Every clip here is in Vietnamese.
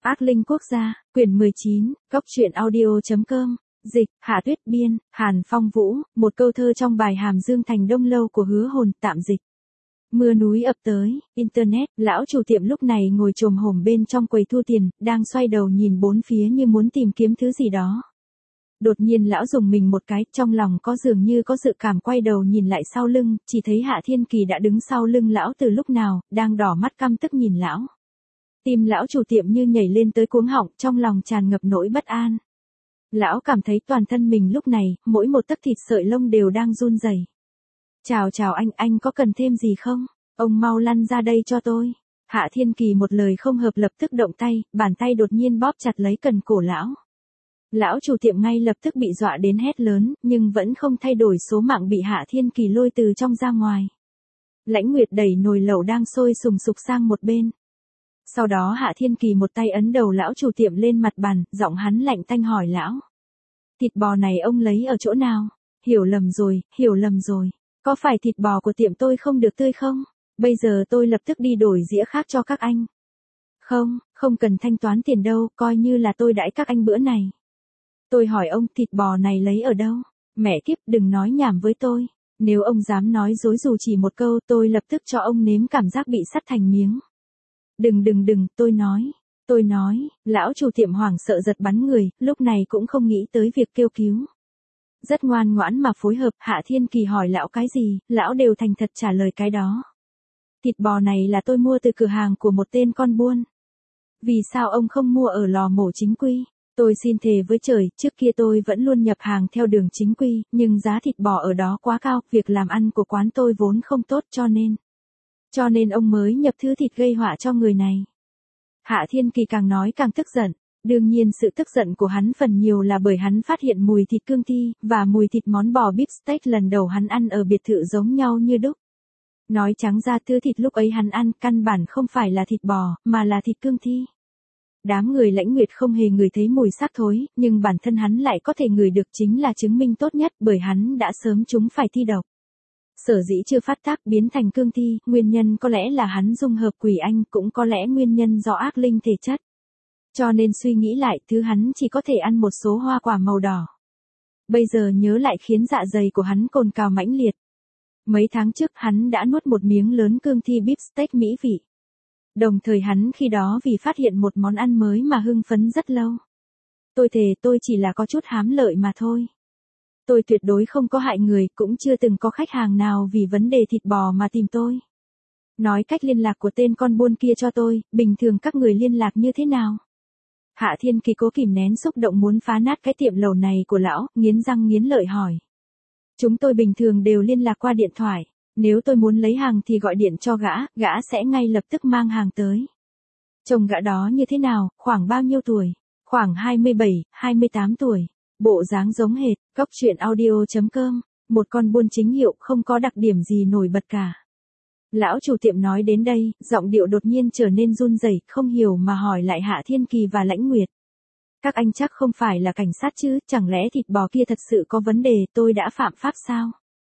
Ác linh quốc gia, quyển 19, góc truyện audio.com, dịch, Hạ Tuyết biên, Hàn Phong Vũ, một câu thơ trong bài Hàm Dương Thành Đông Lâu của Hứa Hồn, tạm dịch. Mưa núi ập tới, internet, lão chủ tiệm lúc này ngồi chồm hổm bên trong quầy thu tiền, đang xoay đầu nhìn bốn phía như muốn tìm kiếm thứ gì đó. Đột nhiên lão dùng mình một cái, trong lòng có dường như có dự cảm, quay đầu nhìn lại sau lưng, chỉ thấy Hạ Thiên Kỳ đã đứng sau lưng lão từ lúc nào, đang đỏ mắt căm tức nhìn lão. Tim lão chủ tiệm như nhảy lên tới cuống họng, trong lòng tràn ngập nỗi bất an. Lão cảm thấy toàn thân mình lúc này, mỗi một tấc thịt sợi lông đều đang run rẩy. Chào anh có cần thêm gì không? Ông mau lăn ra đây cho tôi. Hạ Thiên Kỳ một lời không hợp lập tức động tay, bàn tay đột nhiên bóp chặt lấy cần cổ lão. Lão chủ tiệm ngay lập tức bị dọa đến hét lớn, nhưng vẫn không thay đổi số mạng bị Hạ Thiên Kỳ lôi từ trong ra ngoài. Lãnh Nguyệt đẩy nồi lẩu đang sôi sùng sục sang một bên. Sau đó Hạ Thiên Kỳ một tay ấn đầu lão chủ tiệm lên mặt bàn, giọng hắn lạnh tanh hỏi lão. Thịt bò này ông lấy ở chỗ nào? Hiểu lầm rồi. Có phải thịt bò của tiệm tôi không được tươi không? Bây giờ tôi lập tức đi đổi dĩa khác cho các anh. Không cần thanh toán tiền đâu, coi như là tôi đãi các anh bữa này. Tôi hỏi ông, thịt bò này lấy ở đâu? Mẹ kiếp, đừng nói nhảm với tôi. Nếu ông dám nói dối dù chỉ một câu, tôi lập tức cho ông nếm cảm giác bị sắt thành miếng. Đừng, tôi nói, lão chủ tiệm hoảng sợ giật bắn người, lúc này cũng không nghĩ tới việc kêu cứu. Rất ngoan ngoãn mà phối hợp, Hạ Thiên Kỳ hỏi lão cái gì, lão đều thành thật trả lời cái đó. Thịt bò này là tôi mua từ cửa hàng của một tên con buôn. Vì sao ông không mua ở lò mổ chính quy? Tôi xin thề với trời, trước kia tôi vẫn luôn nhập hàng theo đường chính quy, nhưng giá thịt bò ở đó quá cao, việc làm ăn của quán tôi vốn không tốt cho nên ông mới nhập thứ thịt gây họa cho người này. Hạ Thiên Kỳ càng nói càng tức giận. Đương nhiên sự tức giận của hắn phần nhiều là bởi hắn phát hiện mùi thịt cương thi, và mùi thịt món bò beef steak lần đầu hắn ăn ở biệt thự giống nhau như đúc. Nói trắng ra thứ thịt lúc ấy hắn ăn căn bản không phải là thịt bò, mà là thịt cương thi. Đám người Lãnh Nguyệt không hề ngửi thấy mùi xác thối, nhưng bản thân hắn lại có thể ngửi được, chính là chứng minh tốt nhất, bởi hắn đã sớm trúng phải thi độc. Sở dĩ chưa phát tác biến thành cương thi, nguyên nhân có lẽ là hắn dung hợp quỷ anh, cũng có lẽ nguyên nhân do ác linh thể chất. Cho nên suy nghĩ lại, thứ hắn chỉ có thể ăn một số hoa quả màu đỏ. Bây giờ nhớ lại khiến dạ dày của hắn cồn cào mãnh liệt. Mấy tháng trước hắn đã nuốt một miếng lớn cương thi beef steak mỹ vị. Đồng thời hắn khi đó vì phát hiện một món ăn mới mà hưng phấn rất lâu. Tôi thề tôi chỉ là có chút hám lợi mà thôi. Tôi tuyệt đối không có hại người, cũng chưa từng có khách hàng nào vì vấn đề thịt bò mà tìm tôi. Nói cách liên lạc của tên con buôn kia cho tôi, bình thường các người liên lạc như thế nào? Hạ Thiên Kỳ cố kìm nén xúc động muốn phá nát cái tiệm lẩu này của lão, nghiến răng nghiến lợi hỏi. Chúng tôi bình thường đều liên lạc qua điện thoại, nếu tôi muốn lấy hàng thì gọi điện cho gã sẽ ngay lập tức mang hàng tới. Chồng gã đó như thế nào, khoảng bao nhiêu tuổi? Khoảng 27, 28 tuổi. Bộ dáng giống hệt, góc truyện audio.com, một con buôn chính hiệu không có đặc điểm gì nổi bật cả. Lão chủ tiệm nói đến đây, giọng điệu đột nhiên trở nên run rẩy, không hiểu mà hỏi lại Hạ Thiên Kỳ và Lãnh Nguyệt. Các anh chắc không phải là cảnh sát chứ, chẳng lẽ thịt bò kia thật sự có vấn đề, tôi đã phạm pháp sao?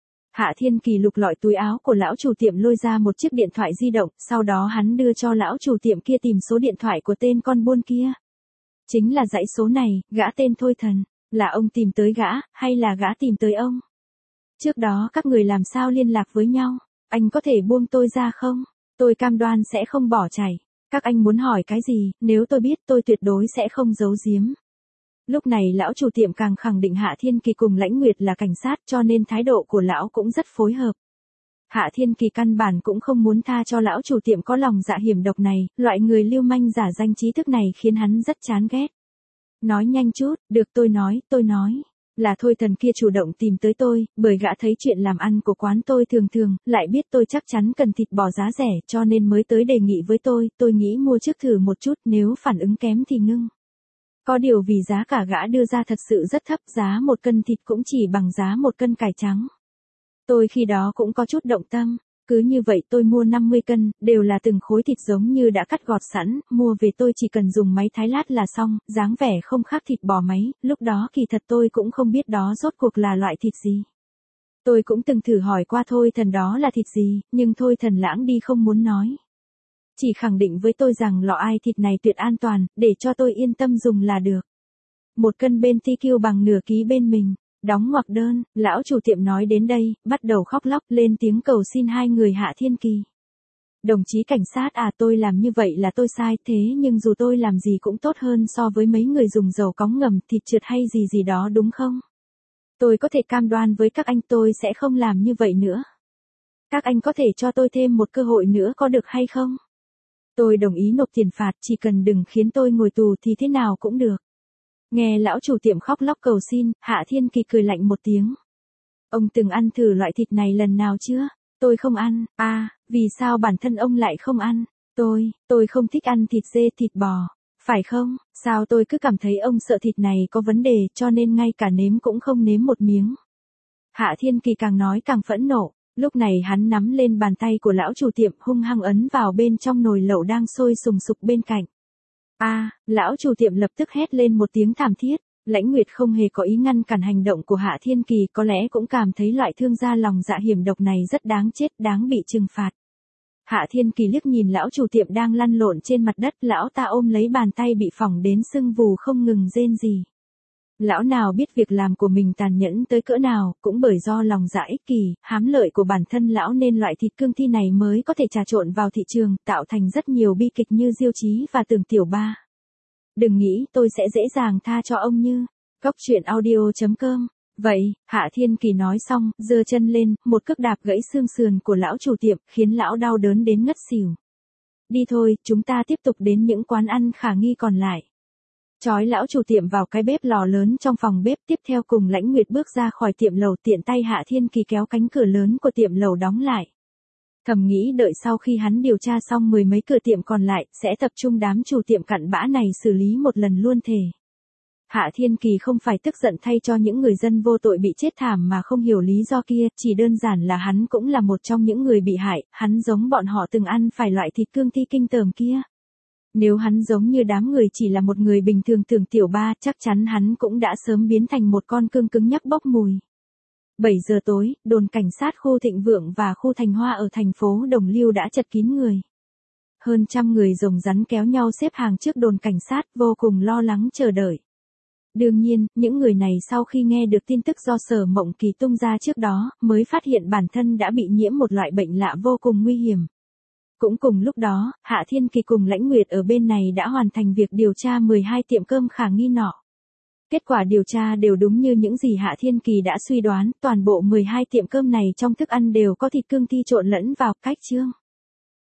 Hạ Thiên Kỳ lục lọi túi áo của lão chủ tiệm lôi ra một chiếc điện thoại di động, sau đó hắn đưa cho lão chủ tiệm kia tìm số điện thoại của tên con buôn kia. Chính là dãy số này, gã tên Thôi Thần, là ông tìm tới gã, hay là gã tìm tới ông? Trước đó các người làm sao liên lạc với nhau? Anh có thể buông tôi ra không? Tôi cam đoan sẽ không bỏ chạy. Các anh muốn hỏi cái gì, nếu tôi biết tôi tuyệt đối sẽ không giấu giếm. Lúc này lão chủ tiệm càng khẳng định Hạ Thiên Kỳ cùng Lãnh Nguyệt là cảnh sát, cho nên thái độ của lão cũng rất phối hợp. Hạ Thiên Kỳ căn bản cũng không muốn tha cho lão chủ tiệm có lòng dạ hiểm độc này, loại người lưu manh giả danh trí thức này khiến hắn rất chán ghét. Nói nhanh chút, được tôi nói. Là Thôi Thần kia chủ động tìm tới tôi, bởi gã thấy chuyện làm ăn của quán tôi thường, lại biết tôi chắc chắn cần thịt bò giá rẻ, cho nên mới tới đề nghị với tôi nghĩ mua trước thử một chút, nếu phản ứng kém thì ngưng. Có điều vì giá cả gã đưa ra thật sự rất thấp, giá một cân thịt cũng chỉ bằng giá một cân cải trắng. Tôi khi đó cũng có chút động tâm. Cứ như vậy tôi mua 50 cân, đều là từng khối thịt giống như đã cắt gọt sẵn, mua về tôi chỉ cần dùng máy thái lát là xong, dáng vẻ không khác thịt bò mấy, lúc đó kỳ thật tôi cũng không biết đó rốt cuộc là loại thịt gì. Tôi cũng từng thử hỏi qua Thôi Thần đó là thịt gì, nhưng Thôi Thần lãng đi không muốn nói. chỉ khẳng định với tôi rằng lọ ai thịt này tuyệt an toàn, để cho tôi yên tâm dùng là được. 1 cân bên TQ bằng nửa ký bên mình. Đóng ngoặc đơn, lão chủ tiệm nói đến đây, bắt đầu khóc lóc lên tiếng cầu xin hai người Hạ Thiên Kỳ. Đồng chí cảnh sát tôi làm như vậy là tôi sai, thế nhưng dù tôi làm gì cũng tốt hơn so với mấy người dùng dầu cóng ngầm thịt trượt hay gì gì đó đúng không? Tôi có thể cam đoan với các anh tôi sẽ không làm như vậy nữa. Các anh có thể cho tôi thêm một cơ hội nữa có được hay không? Tôi đồng ý nộp tiền phạt, chỉ cần đừng khiến tôi ngồi tù thì thế nào cũng được. Nghe lão chủ tiệm khóc lóc cầu xin, Hạ Thiên Kỳ cười lạnh một tiếng. Ông từng ăn thử loại thịt này lần nào chưa? Tôi không ăn. Vì sao bản thân ông lại không ăn? Tôi không thích ăn thịt dê thịt bò. Phải không? Sao tôi cứ cảm thấy ông sợ thịt này có vấn đề cho nên ngay cả nếm cũng không nếm một miếng. Hạ Thiên Kỳ càng nói càng phẫn nộ. Lúc này hắn nắm lên bàn tay của lão chủ tiệm hung hăng ấn vào bên trong nồi lẩu đang sôi sùng sục bên cạnh. Lão chủ tiệm lập tức hét lên một tiếng thảm thiết. Lãnh Nguyệt không hề có ý ngăn cản hành động của Hạ Thiên Kỳ, có lẽ cũng cảm thấy loại thương gia lòng dạ hiểm độc này rất đáng chết, đáng bị trừng phạt. Hạ Thiên Kỳ liếc nhìn lão chủ tiệm đang lăn lộn trên mặt đất, lão ta ôm lấy bàn tay bị phỏng đến sưng vù không ngừng rên rỉ. Lão nào biết việc làm của mình tàn nhẫn tới cỡ nào, cũng bởi do lòng dạ ích kỷ, hám lợi của bản thân lão nên loại thịt cương thi này mới có thể trà trộn vào thị trường, tạo thành rất nhiều bi kịch như Diêu Chí và Tưởng Tiểu Ba. Đừng nghĩ tôi sẽ dễ dàng tha cho ông như. Goctruyện.audio.com. Vậy, Hạ Thiên Kỳ nói xong, giơ chân lên, một cước đạp gãy xương sườn của lão chủ tiệm, khiến lão đau đớn đến ngất xỉu. Đi thôi, chúng ta tiếp tục đến những quán ăn khả nghi còn lại. Chói lão chủ tiệm vào cái bếp lò lớn trong phòng bếp, tiếp theo cùng Lãnh Nguyệt bước ra khỏi tiệm lẩu, tiện tay Hạ Thiên Kỳ kéo cánh cửa lớn của tiệm lẩu đóng lại. Thầm nghĩ đợi sau khi hắn điều tra xong 10 mấy cửa tiệm còn lại, sẽ tập trung đám chủ tiệm cặn bã này xử lý một lần luôn thể. Hạ Thiên Kỳ không phải tức giận thay cho những người dân vô tội bị chết thảm mà không hiểu lý do kia, chỉ đơn giản là hắn cũng là một trong những người bị hại, hắn giống bọn họ từng ăn phải loại thịt cương thi kinh tởm kia. Nếu hắn giống như đám người chỉ là một người bình thường Tưởng Tiểu Ba, chắc chắn hắn cũng đã sớm biến thành một con cương cứng nhắc bốc mùi. 7 giờ tối, đồn cảnh sát khu Thịnh Vượng và khu Thành Hoa ở thành phố Đồng Liêu đã chật kín người. Hơn 100 người rồng rắn kéo nhau xếp hàng trước đồn cảnh sát, vô cùng lo lắng chờ đợi. Đương nhiên, những người này sau khi nghe được tin tức do Sở Mộng Kỳ tung ra trước đó, mới phát hiện bản thân đã bị nhiễm một loại bệnh lạ vô cùng nguy hiểm. Cũng cùng lúc đó, Hạ Thiên Kỳ cùng Lãnh Nguyệt ở bên này đã hoàn thành việc điều tra 12 tiệm cơm khả nghi nọ. Kết quả điều tra đều đúng như những gì Hạ Thiên Kỳ đã suy đoán, toàn bộ 12 tiệm cơm này trong thức ăn đều có thịt cương thi trộn lẫn vào. Cách chương